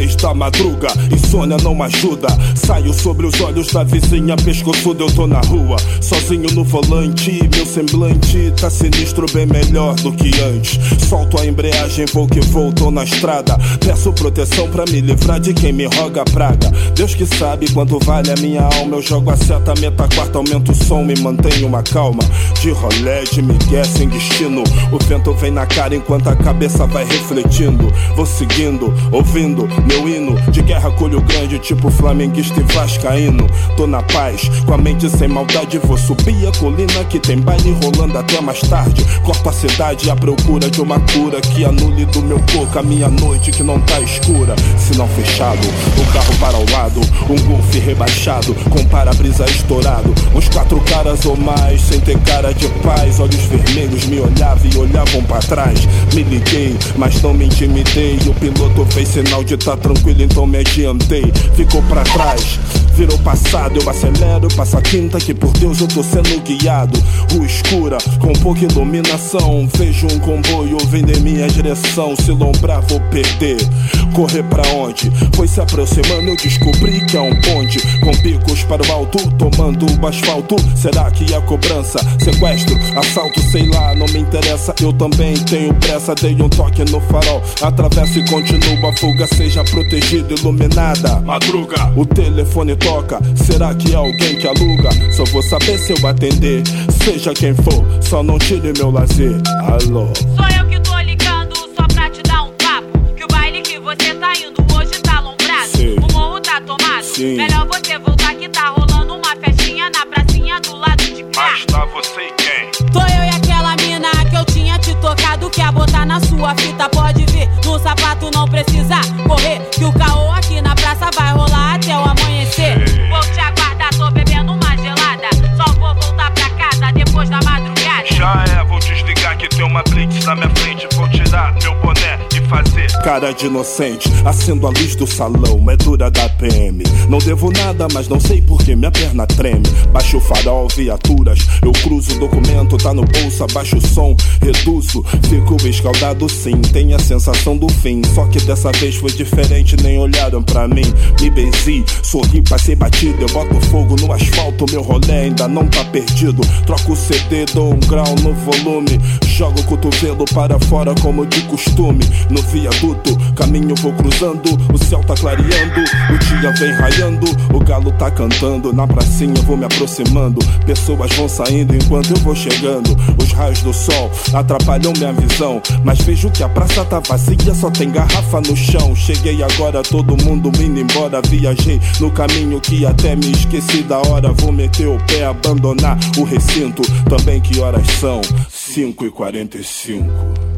6 da madruga, insônia não ajuda. Saio sobre os olhos da vizinha pescoçuda, eu tô na rua, sozinho no volante. Meu semblante tá sinistro, bem melhor do que antes. Solto a embreagem, vou que vou, tô na estrada. Peço proteção pra me livrar de quem me roga praga. Deus que sabe quanto vale a minha alma. Eu jogo a seta, meta quarta, aumento o som, me mantenho uma calma. De rolé, de migué, sem destino. O vento vem na cara enquanto a cabeça vai refletindo. Vou seguindo, ouvindo meu hino de guerra, colho grande, tipo flamenguista e vascaíno. Tô na paz, com a mente sem maldade. Vou subir a colina que tem baile rolando até mais tarde. Corto a cidade à procura de uma cura que anule do meu corpo a minha noite que não tá escura. Sinal fechado, o carro para ao lado, um Golf rebaixado, com para-brisa estourado. Uns 4 caras ou mais, sem ter cara de paz. Olhos vermelhos me olhavam e olhavam pra trás. Me liguei, mas não me intimidei. O piloto fez sinal de tá tranquilo, então me adiantei. Ficou pra trás, virou passado, eu acelero, passo a quinta que por Deus eu tô sendo guiado. Rua escura, com pouca iluminação. Vejo um comboio vindo em minha direção. Se lombrar vou perder, correr pra onde? Foi se aproximando, eu descobri que é um ponte com picos para o alto, tomando o asfalto. Será que é cobrança? Sequestro, assalto, sei lá, não me interessa. Eu também tenho pressa, dei um toque no farol. Atravesso e continuo a fuga, seja protegida, iluminada. Madruga, o telefone toca, será que é alguém que aluga? Só vou saber se eu atender, seja quem for, só não tire meu lazer. Alô, sou eu que tô ligando só pra te dar um papo, que o baile que você tá indo hoje tá alombrado. Sim. O morro tá tomado. Sim. Melhor você voltar que tá rolando uma festinha na pracinha do lado de cá. Mas tá você e quem? Tô eu e aquela mina que eu tinha te tocado. Quer botar na sua fita, pode vir. No sapato não precisa correr, que o caô aqui na praça vai rolar até o amanhecer. Vou te aguardar, tô bebendo uma gelada. Só vou voltar pra casa depois da madrugada. Já é, vou desligar que tem uma blitz na minha frente. Vou tirar meu boné e fazer cara de inocente. Acendo a luz do salão, é dura da PM. Não devo nada, mas não sei por que minha perna treme. Baixo o farol, viaturas, eu cruzo o documento, tá no bolso, abaixo o som, reduzo. Fico escaldado sim, tem a sensação do fim. Só que dessa vez foi diferente, nem olharam pra mim. Me benzi, sorri, passei batido. Eu boto fogo no asfalto, meu rolê ainda não tá perdido. Troco o CD, dou um grau no volume. Jogo o cotovelo para fora como de costume. No viaduto, caminho vou cruzando. O céu tá clareando, o dia vem raiando. O galo tá cantando, na pracinha vou me aproximando. Pessoas vão saindo enquanto eu vou chegando. Os raios do sol atrapalham minha visão, mas vejo que a praça tá vazia, só tem garrafa no chão. Cheguei agora, todo mundo indo embora. Viajei no caminho que até me esqueci da hora. Vou meter o pé, abandonar o recinto. Também que horas são? 5h45.